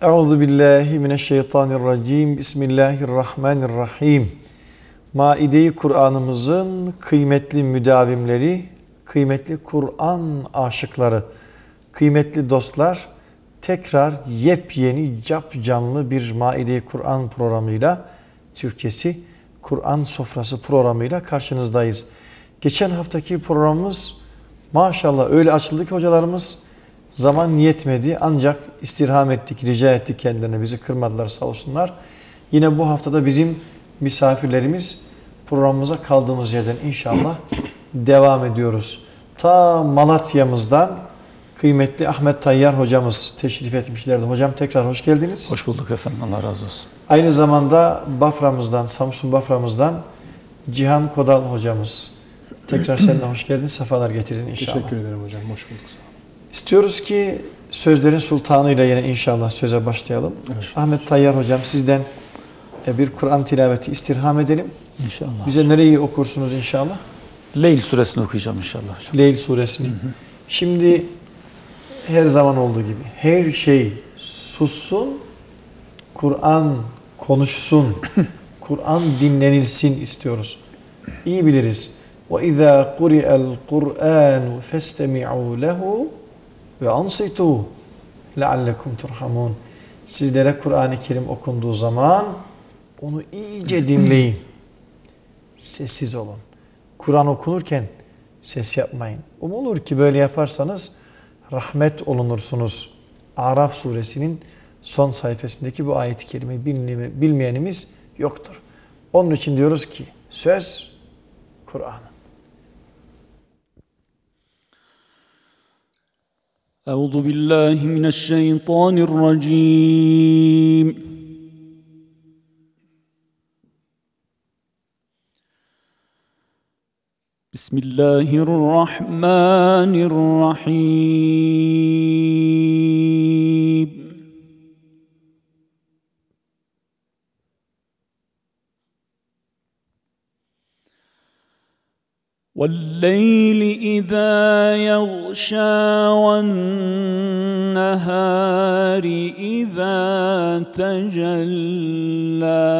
Euzu billahi mineşşeytanirracim. Bismillahirrahmanirrahim. Maide-i Kur'an'ımızın kıymetli müdavimleri, kıymetli Kur'an aşıkları, kıymetli dostlar, tekrar yepyeni, capcanlı bir Maide-i Kur'an programıyla, Türkçesi Kur'an Sofrası programıyla karşınızdayız. Geçen haftaki programımız maşallah öyle açıldı ki hocalarımız, zaman yetmedi ancak istirham ettik, rica ettik kendilerine, bizi kırmadılar sağ olsunlar. Yine bu haftada bizim misafirlerimiz, programımıza kaldığımız yerden inşallah devam ediyoruz. Ta Malatya'mızdan kıymetli Ahmet Tayyar hocamız teşrif etmişlerdi. Hocam tekrar hoş geldiniz. Hoş bulduk efendim, Allah razı olsun. Aynı zamanda Bafra'mızdan, Samsun Bafra'mızdan Cihan Kodal hocamız. Tekrar sen de hoş geldin, sefalar getirdin inşallah. Teşekkür ederim hocam, hoş bulduk. İstiyoruz ki sözlerin sultanıyla yine inşallah söze başlayalım. Evet. Ahmet Tayyar hocam, sizden bir Kur'an tilaveti istirham edelim. İnşallah. Bize nereyi okursunuz inşallah? Leyl suresini okuyacağım inşallah hocam. Leyl suresini. Şimdi her zaman olduğu gibi her şey sussun, Kur'an konuşsun, Kur'an dinlenilsin istiyoruz. İyi biliriz. وَاِذَا قُرِئَ الْقُرْآنُ فَاسْتَمِعُوا لَهُ وَاَنْصِتُوا لَعَلَّكُمْ تُرْحَمُونَ. Sizlere Kur'an-ı Kerim okunduğu zaman onu iyice dinleyin. Sessiz olun. Kur'an okunurken ses yapmayın. Umulur ki böyle yaparsanız rahmet olunursunuz. Araf suresinin son sayfasındaki bu ayet-i kerimeyi bilmeyenimiz yoktur. Onun için diyoruz ki söz Kur'an'ın. Euzu billahi mineşşeytanirracim. Bismillahirrahmanirrahim. وَاللَّيْلِ إِذَا يَغْشَى وَالنَّهَارِ إِذَا تَجَلَّى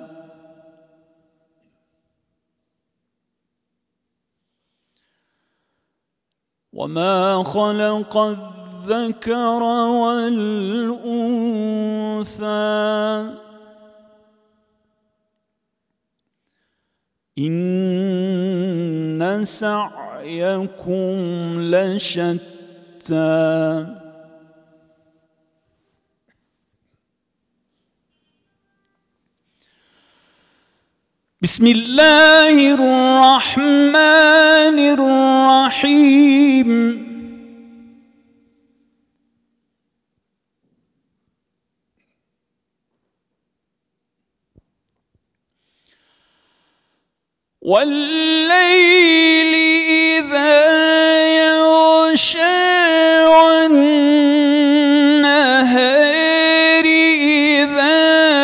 وَمَا خَلَقَ الذَّكَرَ وَالْأُنثَى إِنَّ سَعْيَكُمْ لَشَتَّى بسم الله الرحمن الرحيم وَاللَّيْلِ إِذَا يَغْشَى وَالنَّهَارِ إِذَا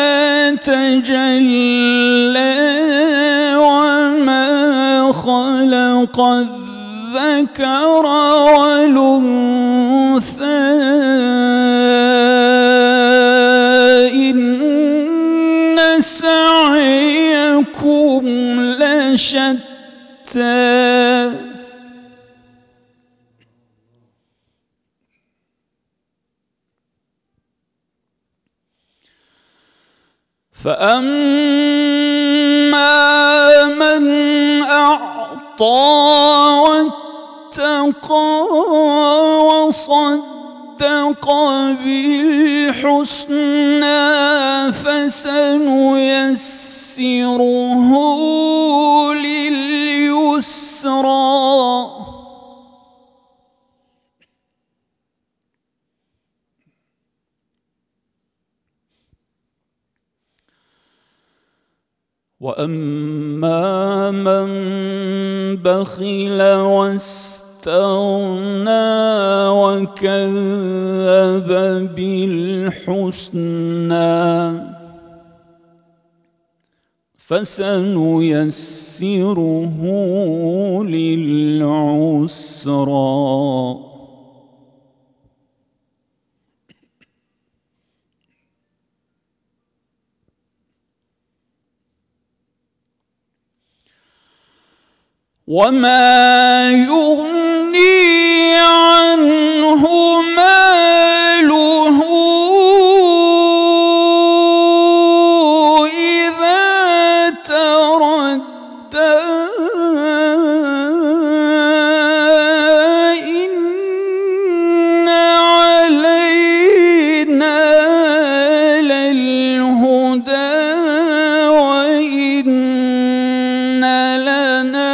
تَجَلَّى وَمَا خَلَقَ الذَّكَرَ وَالْأُنثَى إِنَّ سَعْيَكُمْ لَشَتَّى فَأَمَّا مَنْ أَعْطَى وَاتَّقَى وَصَدَّقَ بِالْحُسْنَى فَسَنُيَسِّرُهُ لِلْيُسْرَى وَأَمَّا مَنْ بَخِلَ وَاسْتَغْنَى وَكَذَّبَ بِالْحُسْنَى فَسَنُيَسِّرُهُ لِلْعُسْرَى وما يغني عنه ماله إذا تردى إن علينا للهدى وإن لنا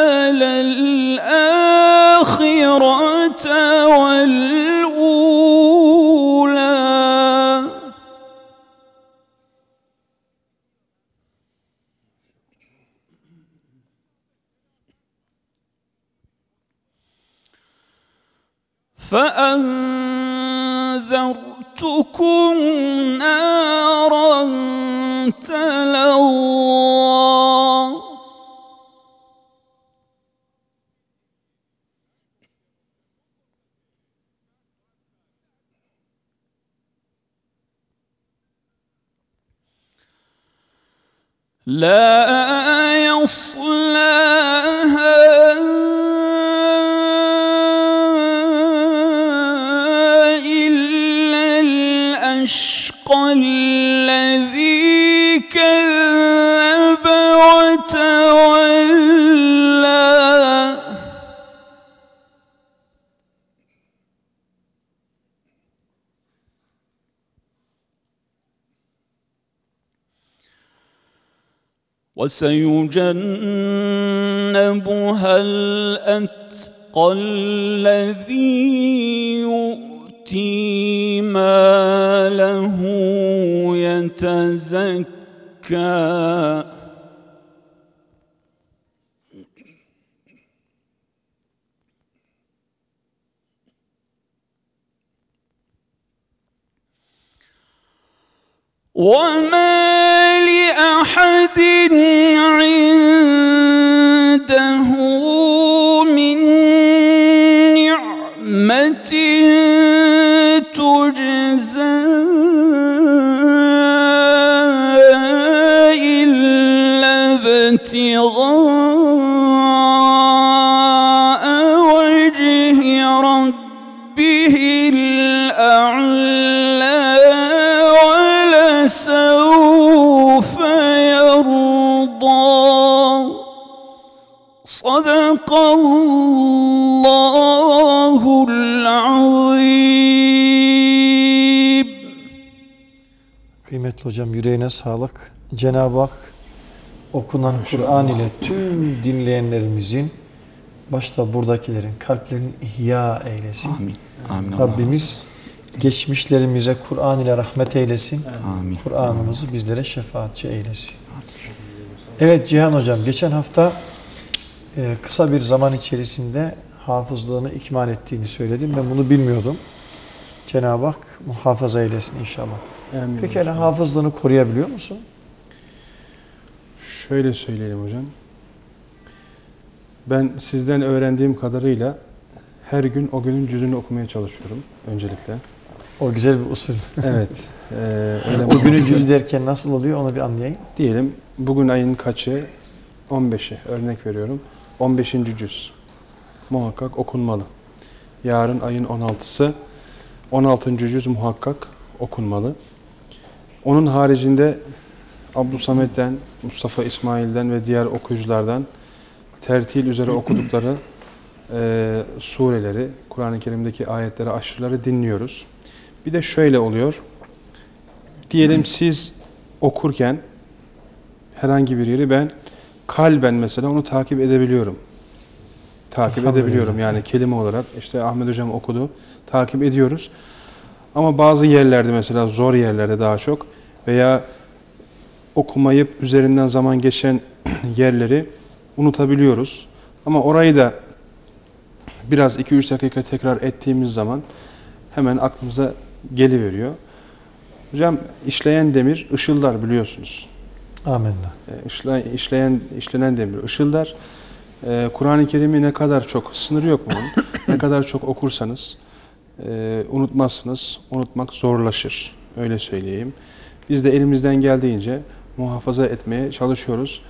للآخرة والأولى. فأنذرتكم نارا تلظى لا يصلاها إلا الأشقى الذي كذب وتولى. وسيجنبها الأتقى الذي يؤتي ماله يتزكى وما لأحد عنده من نعمة تجزى إلا ابتغاء وجه ربه الأعلى ولسوف يرضى. صدق الله العظيم. Kıymetli hocam, yüreğine sağlık. Cenab-ı Hak okunan Kur'an ile tüm dinleyenlerimizin, başta buradakilerin kalplerini ihya eylesin. Amin. Amin. Rabbimiz geçmişlerimize Kur'an ile rahmet eylesin. Amin. Kur'an'ımızı bizlere şefaatçi eylesin. Evet Cihan hocam, geçen hafta kısa bir zaman içerisinde hafızlığını ikmal ettiğini söyledim. Ben bunu bilmiyordum. Cenab-ı Hak muhafaza eylesin inşallah. Amin. Pekala, hafızlığını koruyabiliyor musun? Şöyle söyleyelim hocam. Ben sizden öğrendiğim kadarıyla her gün o günün cüzünü okumaya çalışıyorum öncelikle. O güzel bir usul. Evet. Öyle O günün cüzü derken nasıl oluyor, onu bir anlayayım. Diyelim bugün ayın kaçı? 15'i örnek veriyorum. 15. cüz. Muhakkak okunmalı. Yarın ayın 16'sı. 16. cüz muhakkak okunmalı. Onun haricinde Abdülsamet'ten, Mustafa İsmail'den ve diğer okuyuculardan tertil üzere okudukları sureleri, Kur'an-ı Kerim'deki ayetleri, aşırıları dinliyoruz. Bir de şöyle oluyor. Diyelim siz okurken herhangi bir yeri ben kalben mesela onu takip edebiliyorum. Takip edebiliyorum yani kelime olarak. İşte Ahmet Hocam okudu, takip ediyoruz. Ama bazı yerlerde mesela zor yerlerde daha çok veya okumayıp üzerinden zaman geçen yerleri unutabiliyoruz. Ama orayı da biraz 2-3 dakika tekrar ettiğimiz zaman hemen aklımıza geliveriyor. Hocam işleyen demir ışıldar biliyorsunuz. Amenna. İşlenen demir ışıldar. Kur'an-ı Kerim'i ne kadar çok, sınırı yok bunun, ne kadar çok okursanız unutmazsınız, unutmak zorlaşır. Öyle söyleyeyim. Biz de elimizden geldiğince muhafaza etmeye çalışıyoruz.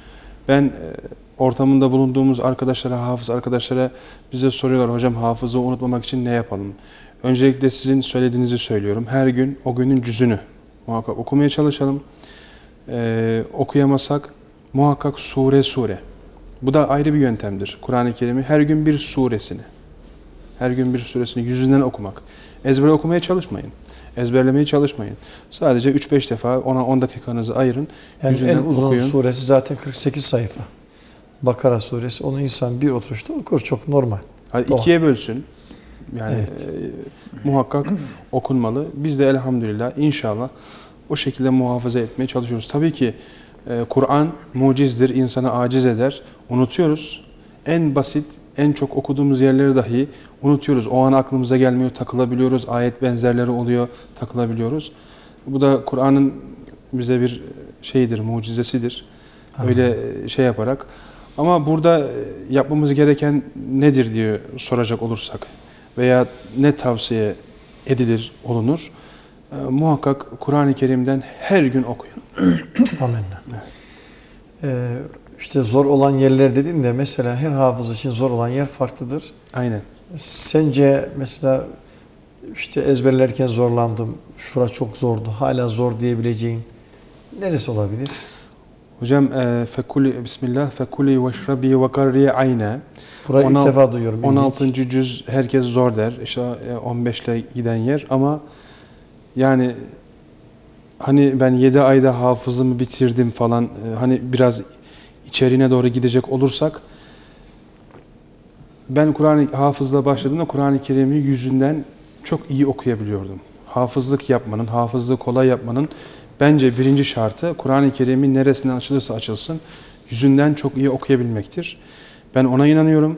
Ben ortamında bulunduğumuz arkadaşlara, hafız arkadaşlara bize soruyorlar, hocam hafızı unutmamak için ne yapalım? Öncelikle sizin söylediğinizi söylüyorum. Her gün o günün cüzünü muhakkak okumaya çalışalım. Okuyamazsak muhakkak sure. Bu da ayrı bir yöntemdir. Kur'an-ı Kerim'i her gün bir suresini, yüzünden okumak. Ezbere okumaya çalışmayın. Ezberlemeye çalışmayın. Sadece 3-5 defa ona 10 dakikanızı ayırın. Yani yüzünden en uzun okuyun. suresi zaten 48 sayfa. Bakara suresi. Onu insan bir oturuşta okur. Çok normal. Hadi Doğru. ikiye bölsün. Yani Evet. muhakkak okunmalı. Biz de elhamdülillah inşallah o şekilde muhafaza etmeye çalışıyoruz. Tabii ki Kur'an mucizdir, insanı aciz eder. Unutuyoruz. En basit, en çok okuduğumuz yerleri dahi unutuyoruz. O an aklımıza gelmiyor, takılabiliyoruz. Ayet benzerleri oluyor, takılabiliyoruz. Bu da Kur'an'ın bize bir şeyidir, mucizesidir. Öyle şey yaparak. Ama burada yapmamız gereken nedir diye soracak olursak veya ne tavsiye olunur? Muhakkak Kur'an-ı Kerim'den her gün okuyun. Amenna. Evet. İşte zor olan yerler dedin de mesela her hafız için zor olan yer farklıdır. Aynen. Sence mesela işte ezberlerken zorlandım, şura çok zordu, hala zor diyebileceğin neresi olabilir? Hocam Bismillah fekuli veşrabi ve karriye ayna. Burayı ilk defa duyuyorum. 16. cüz herkes zor der. İşte 15 ile giden yer ama yani hani ben 7 ayda hafızımı bitirdim falan, hani biraz içeriğine doğru gidecek olursak, ben hafızla başladığımda Kur'an-ı Kerim'i yüzünden çok iyi okuyabiliyordum. Hafızlık yapmanın, hafızlığı kolay yapmanın bence birinci şartı Kur'an-ı Kerim'in neresinden açılırsa açılsın yüzünden çok iyi okuyabilmektir. Ben ona inanıyorum.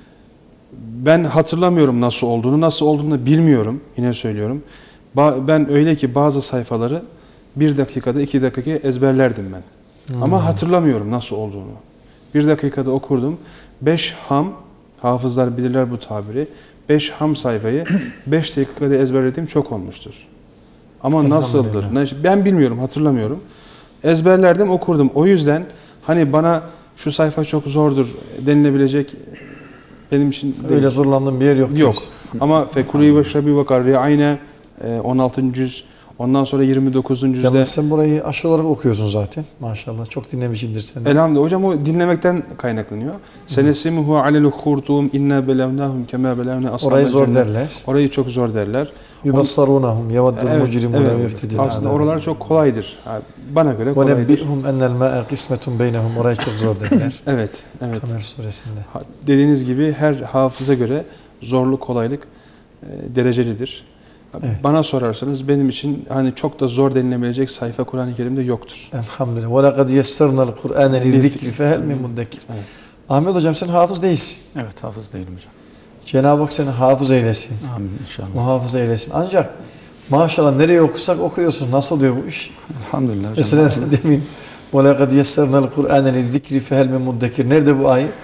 Ben hatırlamıyorum nasıl olduğunu da bilmiyorum, yine söylüyorum. Ben öyle ki bazı sayfaları 1 dakikada 2 dakikaya ezberlerdim ben. Ama hatırlamıyorum nasıl olduğunu. 1 dakikada okurdum. 5 hafızlar bilirler bu tabiri. 5 sayfayı 5 dakikada ezberlediğim çok olmuştur. Ama nasıldır? Ben bilmiyorum, hatırlamıyorum. Ezberlerdim, okurdum. O yüzden hani bana şu sayfa çok zordur denilebilecek benim için değil. Öyle zorlandığım bir yer yok. Yok. Ama fekuli ve şrabi ve karriye ayna 16. cüz. Ondan sonra 29. cüzde. Yalnız sen burayı aşı olarak okuyorsun zaten. Maşallah. Çok dinlemişimdir seni. Elhamdülillah. Hocam o dinlemekten kaynaklanıyor. Senesimuhu alel hurtum inna belevnahum kema belevna ashabel Orayı zor cennet. derler. Orayı çok zor derler. Yubassarunahum yevaddul Evet, mucrimune evet. yeftedil. Aslında oralar çok kolaydır. Bana göre Ve kolaydır. nebbihum ennel ma'e kısmetun beynehum. Orayı çok zor derler. Evet, evet. Kamer suresinde. Dediğiniz gibi her hafıza göre zorluk, kolaylık derecelidir. Evet. Bana sorarsanız benim için hani çok da zor denilebilecek sayfa Kur'an-ı Kerim'de yoktur. Elhamdülillah. Ve lekad yessernel Kur'ane lizzikri fehel min muddekir. Evet. Ahmet hocam sen hafız değilsin. Evet, hafız değilim hocam. Cenab-ı Hak seni hafız eylesin. Amin inşallah. Muhafaza eylesin. Ancak maşallah nereye okusak okuyorsun. Nasıl oluyor bu iş? Elhamdülillah hocam. Mesela demin وَلَقَدْ يَسَّرْنَا الْقُرْآنَ لِلذِّكْرِ فَهَلْ مِنْ مُدَّكِرٍ. Nerede bu ayet?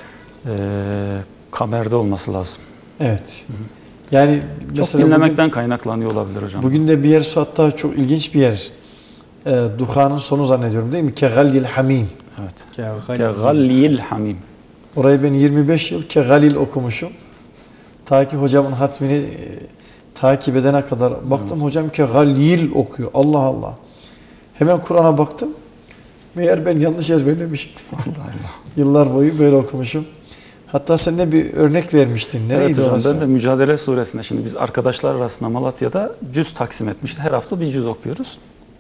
Kamer'de olması lazım. Evet. Yani Çok mesela dinlemekten kaynaklanıyor olabilir hocam. bugün de bir yer hatta çok ilginç bir yer. Duhan'ın sonu zannediyorum değil mi? Kegalil hamim. Evet. Kegalil hamim. Orayı ben 25 yıl Kegalil okumuşum. Ta ki hocamın hatmini takip edene kadar baktım hocam Kegalil okuyor. Allah Allah. Hemen Kur'an'a baktım. Meğer ben yanlış ezberlemişim. Allah Allah. Yıllar boyu böyle okumuşum. Hatta sen de bir örnek vermiştin. Nereydi Evet hocam, orası? ben de Mücadele Suresinde, şimdi biz arkadaşlar arasında Malatya'da cüz taksim etmişiz. Her hafta bir cüz okuyoruz.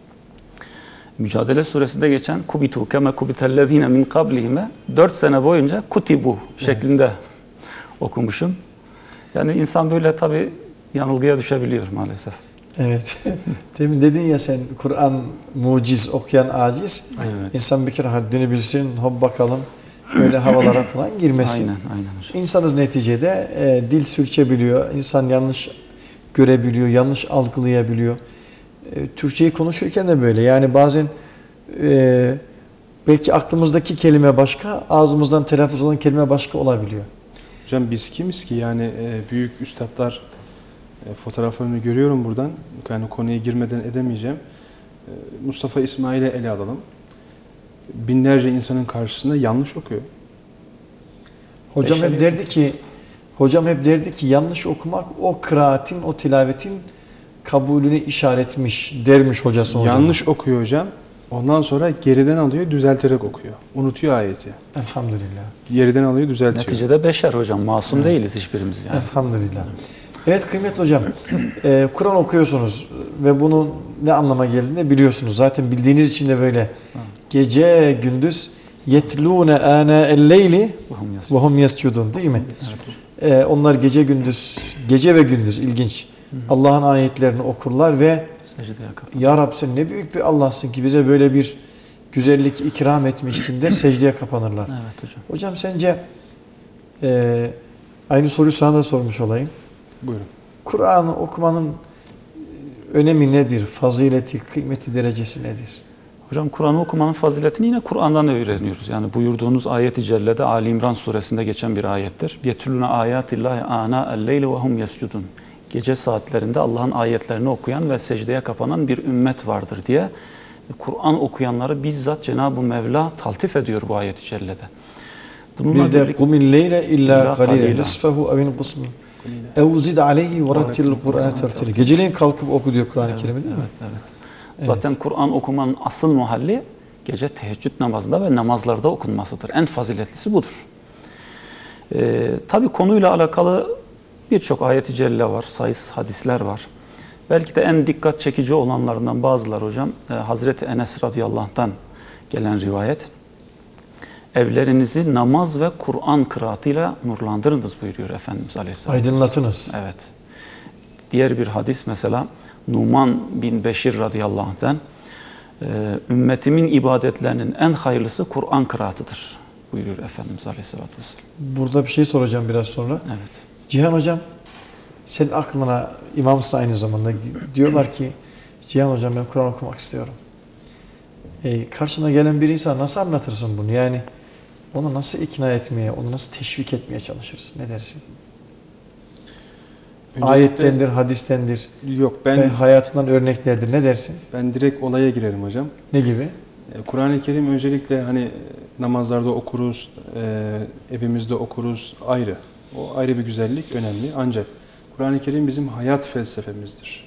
Mücadele Suresinde geçen kubitu kema kubitellezine min kablihime 4 sene boyunca kutibu şeklinde okumuşum. Yani insan böyle tabii yanılgıya düşebiliyor maalesef. Evet. Demin dedin ya sen Kur'an muciz, okuyan aciz. Evet. İnsan bir kere haddini bilsin, hop bakalım böyle havalara falan girmesin. Aynen hocam. İnsanız neticede dil sürçebiliyor, insan yanlış görebiliyor, yanlış algılayabiliyor. Türkçeyi konuşurken de böyle. Yani bazen belki aklımızdaki kelime başka, ağzımızdan telaffuz olan kelime başka olabiliyor. Hocam biz kimiz ki yani büyük üstadlar fotoğraflarını görüyorum buradan. Yani konuya girmeden edemeyeceğim. Mustafa İsmail'i ele alalım. binlerce insanın karşısında yanlış okuyor. Hocam hep Beşeri- derdi ki yanlış okumak o kıraatin, o tilavetin kabulünü işaretmiş dermiş hocası hocam. Yanlış okuyor hocam. Ondan sonra geriden alıyor, düzelterek okuyor. Unutuyor ayeti. Elhamdülillah. Geriden alıyor, düzeltiyor. Neticede beşer hocam. Masum değiliz hiçbirimiz yani. Elhamdülillah. Evet kıymetli hocam, Kur'an okuyorsunuz ve bunun ne anlama geldiğini biliyorsunuz. Zaten bildiğiniz için de böyle. Gece gündüz yetlûne ânâ'el-leyli Vahum ve hum yescudun değil mi? Onlar gece ve gündüz ilginç. Allah'ın ayetlerini okurlar ve Secdeye kapan. Ya Rab sen ne büyük bir Allah'sın ki bize böyle bir güzellik ikram etmişsin der secdeye kapanırlar. Evet hocam. Hocam sence aynı soruyu sana da sormuş olayım. Buyurun. Kur'an'ı okumanın önemi nedir? Fazileti, kıymeti, derecesi nedir? Hocam Kur'an'ı okumanın faziletini yine Kur'an'dan öğreniyoruz. Yani buyurduğunuz ayet-i cellede Ali İmran suresinde geçen bir ayettir. يَتُلُّنَ آيَاتِ اللّٰهِ آنَاءَ اللَّيْلِ وَهُمْ يَسْجُدُونَ. Gece saatlerinde Allah'ın ayetlerini okuyan ve secdeye kapanan bir ümmet vardır diye Kur'an okuyanları bizzat Cenab-ı Mevla taltif ediyor bu ayet-i cellede. Bununla Bir de birlikte kumil leyle illa İlla qalile qalila. nisfehu evin qismi ev zid aleyhi ve rattilil Kur'an'ı tertili. Geceleyin kalkıp oku diyor Kur'an-ı Kerim değil mi? evet. Zaten Kur'an okumanın asıl muhalli gece teheccüd namazında ve namazlarda okunmasıdır. En faziletlisi budur. Tabii konuyla alakalı birçok ayet-i celle var, sayısız hadisler var. Belki de en dikkat çekici olanlarından bazıları hocam, Hazreti Enes radıyallahu anh'tan gelen rivayet. Evlerinizi namaz ve Kur'an kıraatıyla nurlandırınız buyuruyor Efendimiz Aleyhisselatü Vesselam. Aydınlatınız. Evet. Diğer bir hadis mesela Numan bin Beşir radıyallahu anh'ten ümmetimin ibadetlerinin en hayırlısı Kur'an kıraatıdır buyuruyor Efendimiz Aleyhisselatü Vesselam. Burada bir şey soracağım biraz sonra. Evet. Cihan hocam, senin aklına imamsın aynı zamanda diyorlar ki Cihan hocam ben Kur'an okumak istiyorum. Karşına gelen bir insan nasıl anlatırsın bunu? Yani onu nasıl ikna etmeye, onu nasıl teşvik etmeye çalışırsın? Ne dersin? Öncelikle- Ayettendir, hadistendir Yok ve hayatından örneklerdir. Ne dersin? ben direkt olaya girerim hocam. Ne gibi? Kur'an-ı Kerim öncelikle hani namazlarda okuruz, evimizde okuruz ayrı. O ayrı bir güzellik, önemli. Ancak Kur'an-ı Kerim bizim hayat felsefemizdir.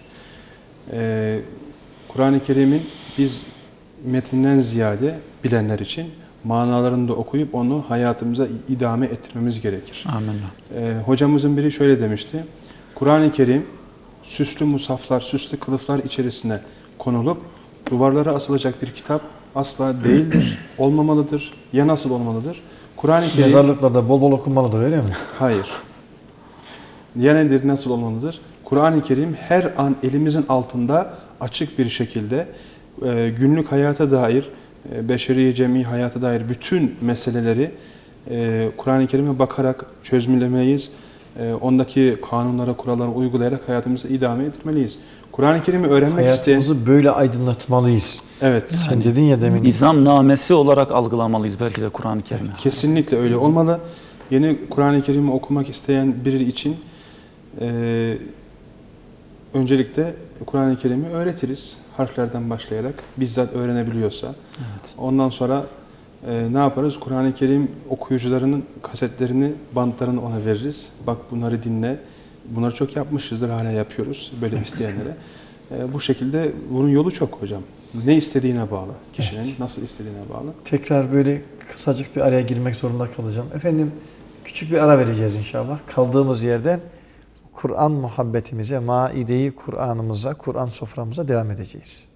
Kur'an-ı Kerim'in biz metninden ziyade bilenler için manalarını da okuyup onu hayatımıza idame ettirmemiz gerekir. Amenna. Hocamızın biri şöyle demişti. Kur'an-ı Kerim süslü musaflar, süslü kılıflar içerisine konulup duvarlara asılacak bir kitap asla değildir, olmamalıdır. Ya nasıl olmalıdır? Kur'an-ı Kerim... Mezarlıklarda bol bol okunmalıdır öyle mi? Hayır. Ya nedir, nasıl olmalıdır? Kur'an-ı Kerim her an elimizin altında açık bir şekilde günlük hayata dair, beşeri cemi hayata dair bütün meseleleri Kur'an-ı Kerim'e bakarak çözümlemeyiz. Ondaki kanunlara, kurallara uygulayarak hayatımızı idame ettirmeliyiz. Kur'an-ı Kerim'i öğrenmek isteyen... Hayatımızı böyle aydınlatmalıyız. Evet. Sen dedin ya demin. Nizamnamesi olarak algılamalıyız belki de Kur'an-ı Kerim'i. Kesinlikle öyle olmalı. Yeni Kur'an-ı Kerim'i okumak isteyen biri için öncelikle Kur'an-ı Kerim'i öğretiriz. Harflerden başlayarak bizzat öğrenebiliyorsa. Evet. Ondan sonra ne yaparız? Kur'an-ı Kerim okuyucularının kasetlerini, bantlarını ona veririz. Bak bunları dinle. Bunları çok yapmışızdır, hala yapıyoruz böyle isteyenlere. Bu şekilde bunun yolu çok hocam. Ne istediğine bağlı. Kişinin nasıl istediğine bağlı. Tekrar böyle kısacık bir araya girmek zorunda kalacağım. Efendim küçük bir ara vereceğiz inşallah. Kaldığımız yerden Kur'an muhabbetimize, Maide-i Kur'an'ımıza, Kur'an soframıza devam edeceğiz.